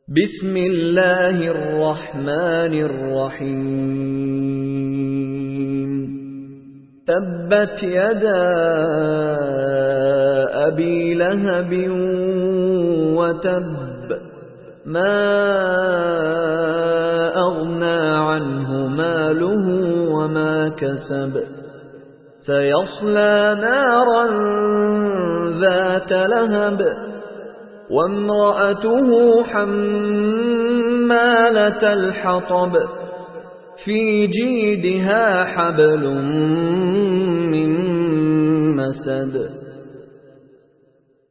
बिस्मिल्लाहिर रहमानिर रहीम। तब्बत यदा अबी लहबिन व तब्ब मा अग्ना अन्हु मालुहु व मा कसब सयस्ला नारन ज़ात लहब वम्रअतुहु हम्मालतल हतब फी जीदिहा हब्लुम मिन मसद।